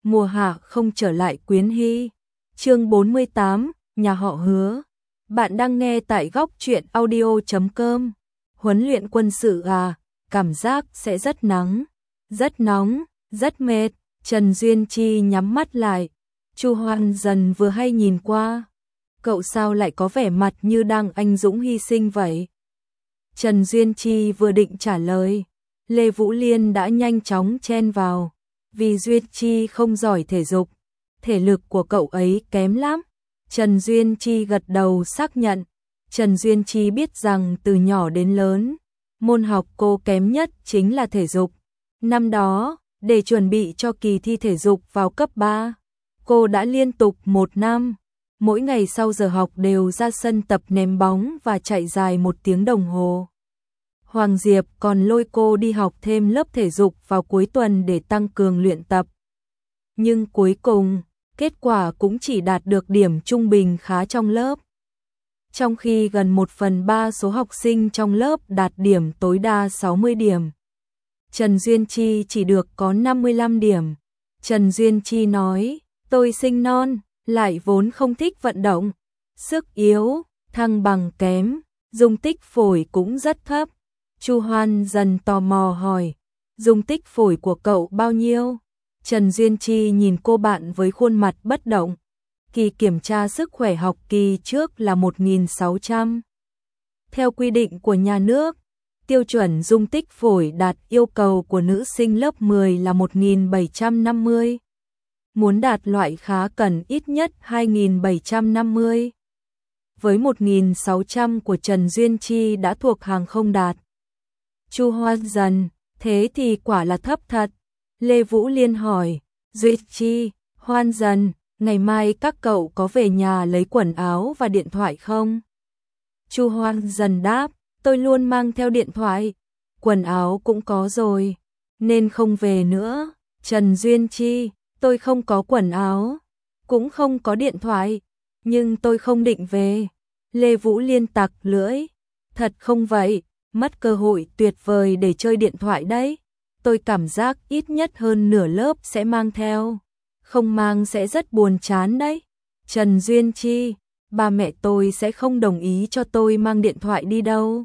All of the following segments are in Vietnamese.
mùa hạ không trở lại Quyến Hy. Chương 48, nhà họ Hứa. Bạn đang nghe tại góc truyện audio.com. Huấn luyện quân sự à, cảm giác sẽ rất nắng, rất nóng, rất mệt. Trần Duyên Chi nhắm mắt lại. Chu Hoan Dần vừa hay nhìn qua. Cậu sao lại có vẻ mặt như đang anh dũng hy sinh vậy? Trần Duyên Chi vừa định trả lời, Lê Vũ Liên đã nhanh chóng chen vào. Vì Duyên Chi không giỏi thể dục, thể lực của cậu ấy kém lắm. Trần Duyên Chi gật đầu xác nhận. Trần Duyên Chi biết rằng từ nhỏ đến lớn, môn học cô kém nhất chính là thể dục. Năm đó, để chuẩn bị cho kỳ thi thể dục vào cấp 3, cô đã liên tục 1 năm, mỗi ngày sau giờ học đều ra sân tập ném bóng và chạy dài 1 tiếng đồng hồ. Hoàng Diệp còn lôi cô đi học thêm lớp thể dục vào cuối tuần để tăng cường luyện tập. Nhưng cuối cùng, kết quả cũng chỉ đạt được điểm trung bình khá trong lớp. Trong khi gần 1/3 số học sinh trong lớp đạt điểm tối đa 60 điểm. Trần Duyên Chi chỉ được có 55 điểm. Trần Duyên Chi nói, tôi sinh non, lại vốn không thích vận động, sức yếu, thăng bằng kém, dung tích phổi cũng rất thấp. Chu Hoan Dần tò mò hỏi, dung tích phổi của cậu bao nhiêu? Trần Duyên Chi nhìn cô bạn với khuôn mặt bất động. Kỳ kiểm tra sức khỏe học kỳ trước là 1.600. Theo quy định của nhà nước, tiêu chuẩn dung tích phổi đạt yêu cầu của nữ sinh lớp 10 là 1.750. Muốn đạt loại khá cần ít nhất 2.750. Với 1.600 của Trần Duyên Chi đã thuộc hàng không đạt. Chu Hoan Dần, thế thì quả là thấp thật. Lê Vũ Liên hỏi, Duyên Chi, Hoan Dần, ngày mai các cậu có về nhà lấy quần áo và điện thoại không? Chu Hoan Dần đáp, tôi luôn mang theo điện thoại, quần áo cũng có rồi, nên không về nữa. Trần Duyên Chi, tôi không có quần áo, cũng không có điện thoại, nhưng tôi không định về. Lê Vũ Liên tặc lưỡi, thật không vậy, mất cơ hội tuyệt vời để chơi điện thoại đấy. Tôi cảm giác ít nhất hơn nửa lớp sẽ mang theo, không mang sẽ rất buồn chán đấy. Trần Duyên Chi, ba mẹ tôi sẽ không đồng ý cho tôi mang điện thoại đi đâu.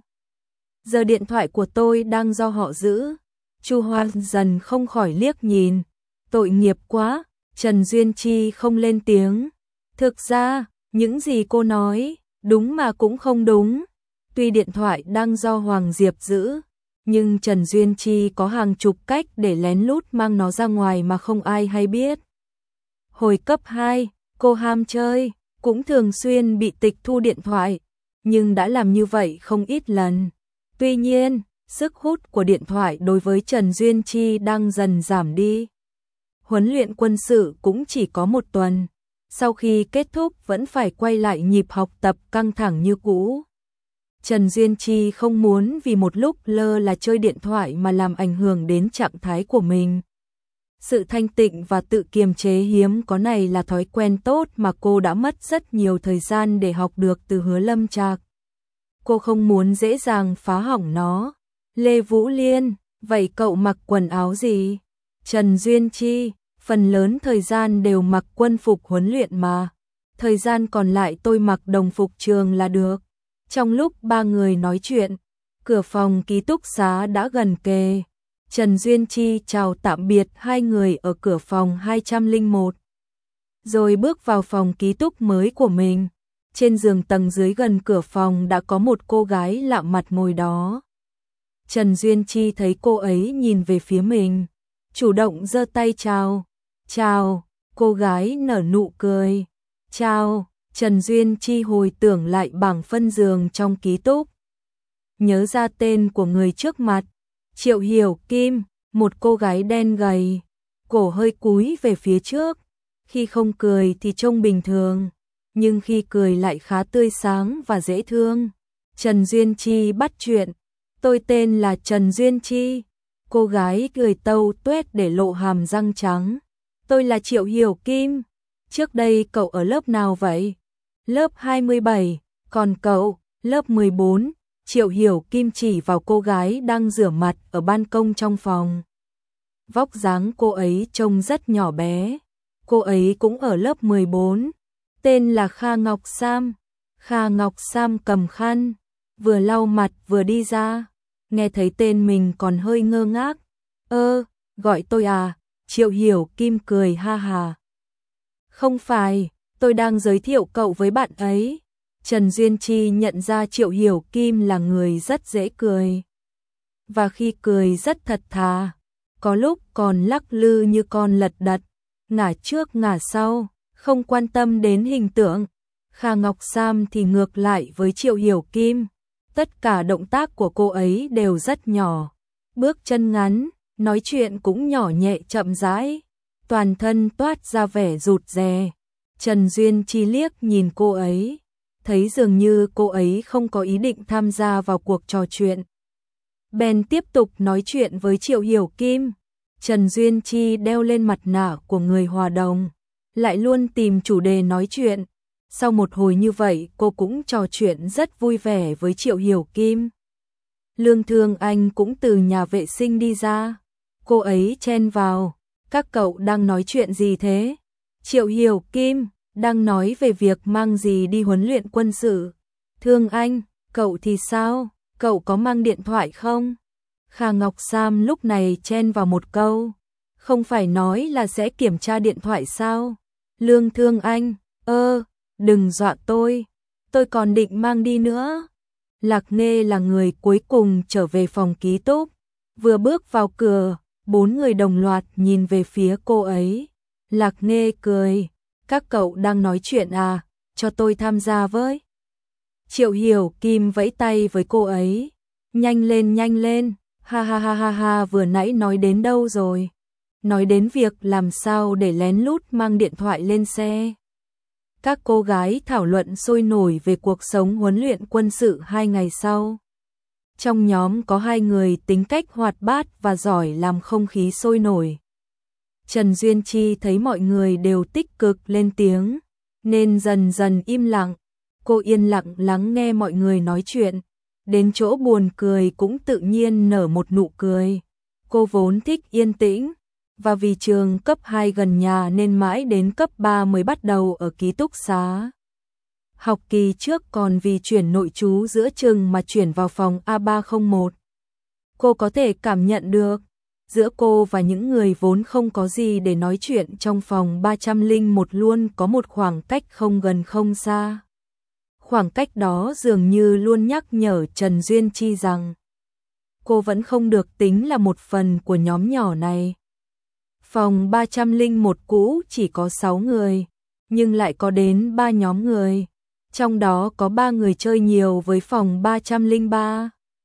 Giờ điện thoại của tôi đang do họ giữ. Chu Hoan Dần không khỏi liếc nhìn, tội nghiệp quá. Trần Duyên Chi không lên tiếng. Thực ra, những gì cô nói, đúng mà cũng không đúng. Tuy điện thoại đang do Hoàng Diệp giữ, nhưng Trần Duyên Chi có hàng chục cách để lén lút mang nó ra ngoài mà không ai hay biết. Hồi cấp 2, cô ham chơi, cũng thường xuyên bị tịch thu điện thoại, nhưng đã làm như vậy không ít lần. Tuy nhiên, sức hút của điện thoại đối với Trần Duyên Chi đang dần giảm đi. Huấn luyện quân sự cũng chỉ có 1 tuần, sau khi kết thúc vẫn phải quay lại nhịp học tập căng thẳng như cũ. Trần Duyên Chi không muốn vì một lúc lơ là chơi điện thoại mà làm ảnh hưởng đến trạng thái của mình. Sự thanh tịnh và tự kiềm chế hiếm có này là thói quen tốt mà cô đã mất rất nhiều thời gian để học được từ Hứa Lâm Trạc. Cô không muốn dễ dàng phá hỏng nó. Lê Vũ Liên, vậy cậu mặc quần áo gì? Trần Duyên Chi, phần lớn thời gian đều mặc quân phục huấn luyện mà. Thời gian còn lại tôi mặc đồng phục trường là được. Trong lúc 3 người nói chuyện, cửa phòng ký túc xá đã gần kề. Trần Duyên Chi chào tạm biệt 2 người ở cửa phòng 201. Rồi bước vào phòng ký túc mới của mình. Trên giường tầng dưới gần cửa phòng đã có một cô gái lạ mặt ngồi đó. Trần Duyên Chi thấy cô ấy nhìn về phía mình, chủ động giơ tay chào. Chào, cô gái nở nụ cười. Chào. Trần Duyên Chi hồi tưởng lại bảng phân giường trong ký túc. Nhớ ra tên của người trước mặt, Triệu Hiểu Kim, một cô gái đen gầy, cổ hơi cúi về phía trước. Khi không cười thì trông bình thường, nhưng khi cười lại khá tươi sáng và dễ thương. Trần Duyên Chi bắt chuyện, tôi tên là Trần Duyên Chi. Cô gái cười tâu tuét để lộ hàm răng trắng. Tôi là Triệu Hiểu Kim. Trước đây cậu ở lớp nào vậy? Lớp 27, còn cậu, lớp 14, Triệu Hiểu Kim chỉ vào cô gái đang rửa mặt ở ban công trong phòng. Vóc dáng cô ấy trông rất nhỏ bé, cô ấy cũng ở lớp 14, tên là Kha Ngọc Sam. Kha Ngọc Sam cầm khăn, vừa lau mặt vừa đi ra, nghe thấy tên mình còn hơi ngơ ngác. Gọi tôi à? Triệu Hiểu Kim cười ha hà. Không phải, tôi đang giới thiệu cậu với bạn ấy. Trần Duyên Chi nhận ra Triệu Hiểu Kim là người rất dễ cười. Và khi cười rất thật thà, có lúc còn lắc lư như con lật đật, ngả trước ngả sau, không quan tâm đến hình tượng. Kha Ngọc Sam thì ngược lại với Triệu Hiểu Kim, tất cả động tác của cô ấy đều rất nhỏ, bước chân ngắn, nói chuyện cũng nhỏ nhẹ chậm rãi, toàn thân toát ra vẻ rụt rè. Trần Duyên Chi liếc nhìn cô ấy, thấy dường như cô ấy không có ý định tham gia vào cuộc trò chuyện. Bèn tiếp tục nói chuyện với Triệu Hiểu Kim. Trần Duyên Chi đeo lên mặt nạ của người hòa đồng, lại luôn tìm chủ đề nói chuyện. Sau một hồi như vậy cô cũng trò chuyện rất vui vẻ với Triệu Hiểu Kim. Lương Thương Anh cũng từ nhà vệ sinh đi ra. Cô ấy chen vào. Các cậu đang nói chuyện gì thế? Triệu Hiểu Kim, đang nói về việc mang gì đi huấn luyện quân sự. Thương Anh, cậu thì sao? Cậu có mang điện thoại không? Kha Ngọc Sam lúc này chen vào một câu. Không phải nói là sẽ kiểm tra điện thoại sao? Lương Thương Anh, đừng dọa tôi còn định mang đi nữa. Lạc Nê là người cuối cùng trở về phòng ký túc. Vừa bước vào cửa, 4 người đồng loạt nhìn về phía cô ấy. Lạc Nê cười, các cậu đang nói chuyện à, cho tôi tham gia với. Triệu Hiểu Kim vẫy tay với cô ấy, nhanh lên, ha ha ha ha ha, vừa nãy nói đến đâu rồi? Nói đến việc làm sao để lén lút mang điện thoại lên xe. Các cô gái thảo luận sôi nổi về cuộc sống huấn luyện quân sự 2 ngày sau. Trong nhóm có 2 người tính cách hoạt bát và giỏi làm không khí sôi nổi. Trần Duyên Chi thấy mọi người đều tích cực lên tiếng, nên dần dần im lặng. Cô yên lặng lắng nghe mọi người nói chuyện, đến chỗ buồn cười cũng tự nhiên nở một nụ cười. Cô vốn thích yên tĩnh, và vì trường cấp 2 gần nhà nên mãi đến cấp 3 mới bắt đầu ở ký túc xá. Học kỳ trước còn vì chuyển nội trú giữa chừng mà chuyển vào phòng A301. Cô có thể cảm nhận được, giữa cô và những người vốn không có gì để nói chuyện trong phòng 301 luôn có một khoảng cách không gần không xa. Khoảng cách đó dường như luôn nhắc nhở Trần Duyên Chi rằng cô vẫn không được tính là một phần của nhóm nhỏ này. Phòng 301 cũ chỉ có 6 người, nhưng lại có đến 3 nhóm người. Trong đó có 3 người chơi nhiều với phòng 303,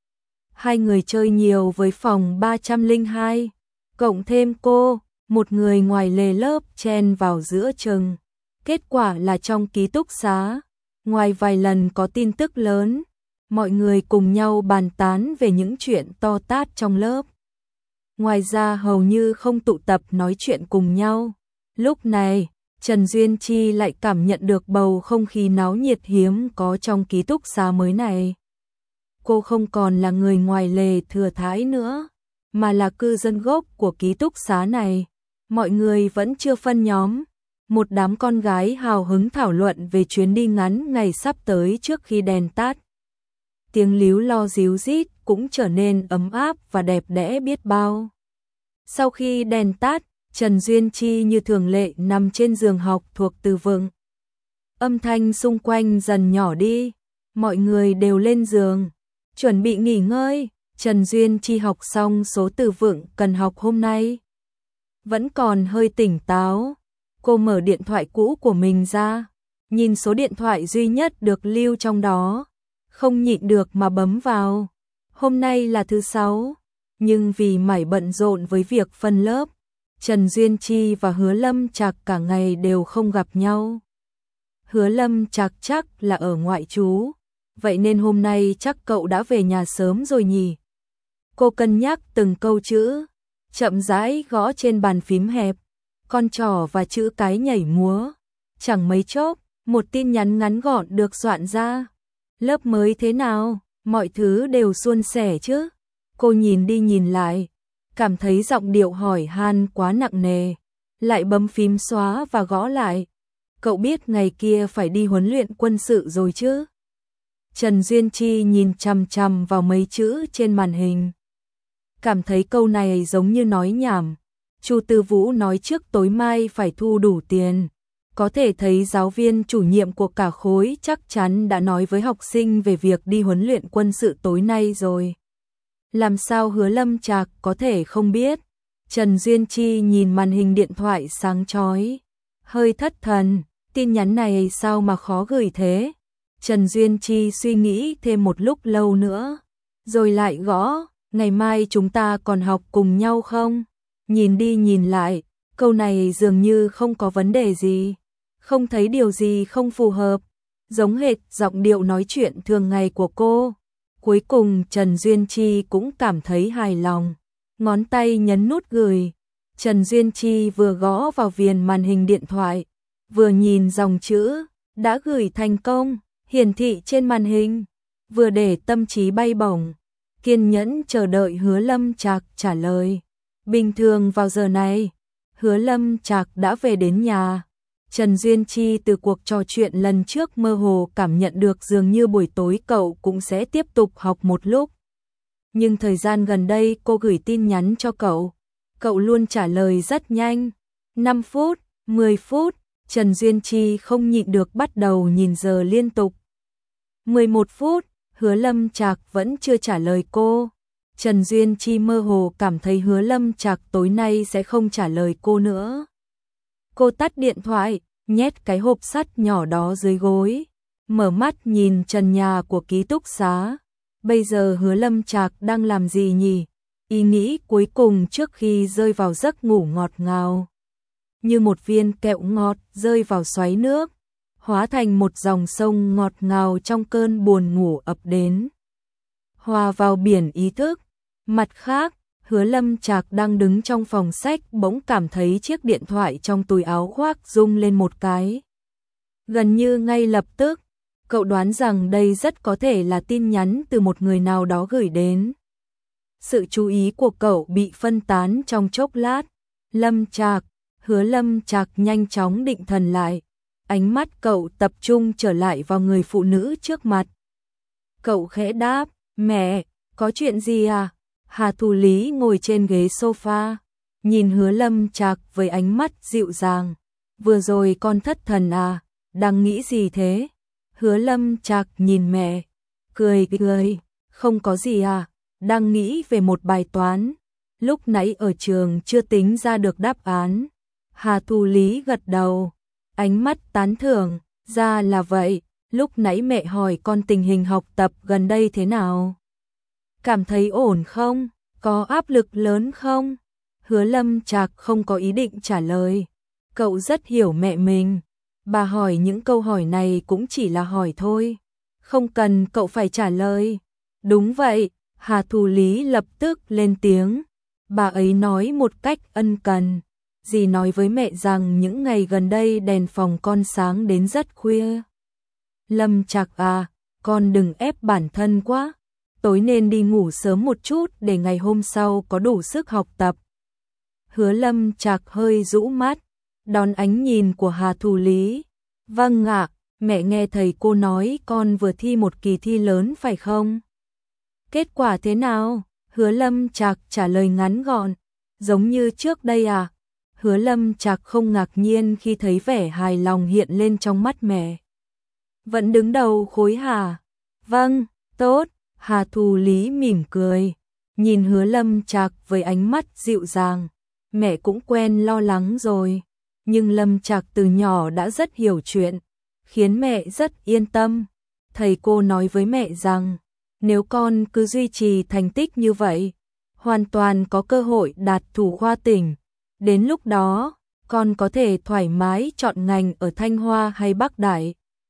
2 người chơi nhiều với phòng 302, cộng thêm cô, một người ngoài lề lớp chen vào giữa chừng. Kết quả là trong ký túc xá, ngoài vài lần có tin tức lớn, mọi người cùng nhau bàn tán về những chuyện to tát trong lớp. Ngoài ra hầu như không tụ tập nói chuyện cùng nhau. Lúc này, Trần Duyên Chi lại cảm nhận được bầu không khí náo nhiệt hiếm có trong ký túc xá mới này. Cô không còn là người ngoài lề thừa thãi nữa, mà là cư dân gốc của ký túc xá này. Mọi người vẫn chưa phân nhóm. Một đám con gái hào hứng thảo luận về chuyến đi ngắn ngày sắp tới trước khi đèn tắt. Tiếng líu lo ríu rít cũng trở nên ấm áp và đẹp đẽ biết bao. Sau khi đèn tắt, Trần Duyên Chi như thường lệ nằm trên giường học thuộc từ vựng. Âm thanh xung quanh dần nhỏ đi, mọi người đều lên giường, chuẩn bị nghỉ ngơi. Trần Duyên Chi học xong số từ vựng cần học hôm nay. Vẫn còn hơi tỉnh táo, cô mở điện thoại cũ của mình ra, nhìn số điện thoại duy nhất được lưu trong đó, không nhịn được mà bấm vào. Hôm nay là thứ 6, nhưng vì mải bận rộn với việc phân lớp, Trần Duyên Chi và Hứa Lâm Trạc cả ngày đều không gặp nhau. Hứa Lâm Trạc chắc là ở ngoại trú, vậy nên hôm nay chắc cậu đã về nhà sớm rồi nhỉ. Cô cân nhắc từng câu chữ, chậm rãi gõ trên bàn phím hẹp, con trỏ và chữ cái nhảy múa. Chẳng mấy chốc, một tin nhắn ngắn gọn được soạn ra. Lớp mới thế nào, mọi thứ đều suôn sẻ chứ? Cô nhìn đi nhìn lại, cảm thấy giọng điệu hỏi han quá nặng nề. lại bấm phím xóa và gõ lại. Cậu biết ngày kia phải đi huấn luyện quân sự rồi chứ? Trần Duyên Chi nhìn chằm chằm vào mấy chữ trên màn hình. Cảm thấy câu này giống như nói nhảm. Chu Tư Vũ nói trước tối mai phải thu đủ tiền. Có thể thấy giáo viên chủ nhiệm của cả khối chắc chắn đã nói với học sinh về việc đi huấn luyện quân sự tối nay rồi. Làm sao Hứa Lâm Trạc có thể không biết? Trần Duyên Chi nhìn màn hình điện thoại sáng chói, hơi thất thần, tin nhắn này sao mà khó gửi thế? Trần Duyên Chi suy nghĩ thêm một lúc lâu nữa, rồi lại gõ, ngày mai chúng ta còn học cùng nhau không? Nhìn đi nhìn lại, câu này dường như không có vấn đề gì, không thấy điều gì không phù hợp, giống hệt giọng điệu nói chuyện thường ngày của cô. Cuối cùng Trần Duyên Chi cũng cảm thấy hài lòng, ngón tay nhấn nút gửi. Trần Duyên Chi vừa gõ vào viền màn hình điện thoại, vừa nhìn dòng chữ đã gửi thành công hiển thị trên màn hình, vừa để tâm trí bay bổng, kiên nhẫn chờ đợi Hứa Lâm Trạc trả lời. Bình thường vào giờ này, Hứa Lâm Trạc đã về đến nhà. Trần Duyên Chi từ cuộc trò chuyện lần trước mơ hồ cảm nhận được dường như buổi tối cậu cũng sẽ tiếp tục học một lúc. Nhưng thời gian gần đây cô gửi tin nhắn cho cậu luôn trả lời rất nhanh. 5 phút, 10 phút, Trần Duyên Chi không nhịn được bắt đầu nhìn giờ liên tục. 11 phút, Hứa Lâm Trạc vẫn chưa trả lời cô. Trần Duyên Chi mơ hồ cảm thấy Hứa Lâm Trạc tối nay sẽ không trả lời cô nữa. Cô tắt điện thoại, nhét cái hộp sắt nhỏ đó dưới gối, mở mắt nhìn trần nhà của ký túc xá. Bây giờ Hứa Lâm Trạc đang làm gì nhỉ? Ý nghĩ cuối cùng trước khi rơi vào giấc ngủ ngọt ngào. Như một viên kẹo ngọt rơi vào xoáy nước, hóa thành một dòng sông ngọt ngào trong cơn buồn ngủ ập đến. Hòa vào biển ý thức. Mặt khác, Hứa Lâm Trạc đang đứng trong phòng sách bỗng cảm thấy chiếc điện thoại trong túi áo khoác rung lên một cái. Gần như ngay lập tức, cậu đoán rằng đây rất có thể là tin nhắn từ một người nào đó gửi đến. Sự chú ý của cậu bị phân tán trong chốc lát. Lâm Trạc, Hứa Lâm Trạc nhanh chóng định thần lại. Ánh mắt cậu tập trung trở lại vào người phụ nữ trước mặt. Cậu khẽ đáp, mẹ, có chuyện gì à? Hà Thù Lý ngồi trên ghế sofa, nhìn Hứa Lâm Trạc với ánh mắt dịu dàng. Vừa rồi con thất thần à, đang nghĩ gì thế? Hứa Lâm Trạc nhìn mẹ, cười, không có gì à, đang nghĩ về một bài toán. Lúc nãy ở trường chưa tính ra được đáp án. Hà Thù Lý gật đầu, ánh mắt tán thưởng, ra là vậy, lúc nãy mẹ hỏi con tình hình học tập gần đây thế nào? Cảm thấy ổn không? Có áp lực lớn không? Hứa Lâm Trạc không có ý định trả lời. Cậu rất hiểu mẹ mình. Bà hỏi những câu hỏi này cũng chỉ là hỏi thôi. Không cần cậu phải trả lời. Đúng vậy, Hà Thù Lý lập tức lên tiếng. Bà ấy nói một cách ân cần. Dì nói với mẹ rằng những ngày gần đây đèn phòng con sáng đến rất khuya. Lâm Trạc à, con đừng ép bản thân quá. Tối nên đi ngủ sớm một chút để ngày hôm sau có đủ sức học tập. Hứa Lâm Trạc hơi rũ mắt, đón ánh nhìn của Hà Thù Lý. Vâng ạ, mẹ nghe thầy cô nói con vừa thi một kỳ thi lớn phải không? Kết quả thế nào? Hứa Lâm Trạc trả lời ngắn gọn, giống như trước đây à? Hứa Lâm Trạc không ngạc nhiên khi thấy vẻ hài lòng hiện lên trong mắt mẹ. Vẫn đứng đầu khối hả? Vâng, tốt. Hà Thù Lý mỉm cười, nhìn Hứa Lâm Trạc với ánh mắt dịu dàng. Mẹ cũng quen lo lắng rồi, nhưng Lâm Trạc từ nhỏ đã rất hiểu chuyện, khiến mẹ rất yên tâm. Thầy cô nói với mẹ rằng, nếu con cứ duy trì thành tích như vậy, hoàn toàn có cơ hội đạt thủ khoa tỉnh. Đến lúc đó, con có thể thoải mái chọn ngành ở Thanh Hoa hay Bắc Đại.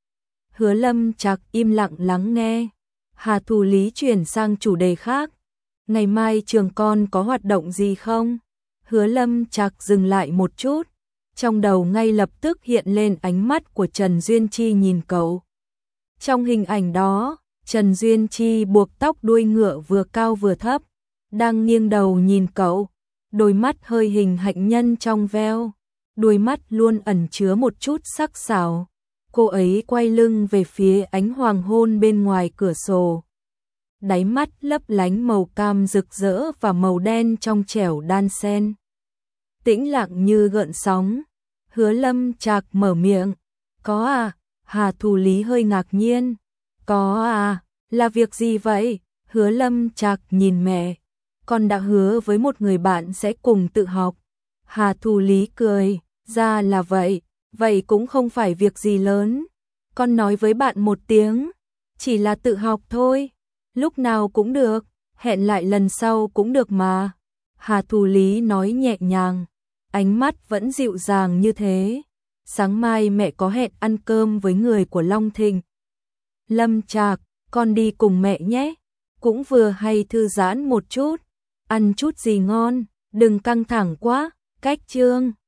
Hứa Lâm Trạc im lặng lắng nghe. Hà Thù Lý chuyển sang chủ đề khác. Ngày mai trường con có hoạt động gì không? Hứa Lâm Trạc dừng lại một chút. Trong đầu ngay lập tức hiện lên ánh mắt của Trần Duyên Chi nhìn cậu. Trong hình ảnh đó, Trần Duyên Chi buộc tóc đuôi ngựa vừa cao vừa thấp, đang nghiêng đầu nhìn cậu, đôi mắt hơi hình hạnh nhân trong veo. đôi mắt luôn ẩn chứa một chút sắc sảo. Cô ấy quay lưng về phía ánh hoàng hôn bên ngoài cửa sổ. Đáy mắt lấp lánh màu cam rực rỡ và màu đen trong trẻo đan xen. Tĩnh lặng như gợn sóng. Hứa Lâm Trạc mở miệng. Có à? Hà Thù Lý hơi ngạc nhiên. Có à? Là việc gì vậy? Hứa Lâm Trạc nhìn mẹ. Con đã hứa với một người bạn sẽ cùng tự học. Hà Thù Lý cười. Ra là vậy. Vậy cũng không phải việc gì lớn. Con nói với bạn một tiếng. Chỉ là tự học thôi. Lúc nào cũng được. Hẹn lại lần sau cũng được mà. Hà Thù Lý nói nhẹ nhàng. Ánh mắt vẫn dịu dàng như thế. Sáng mai mẹ có hẹn ăn cơm với người của Long Thịnh. Lâm Trạc, con đi cùng mẹ nhé. Cũng vừa hay thư giãn một chút. Ăn chút gì ngon, đừng căng thẳng quá. Cách chương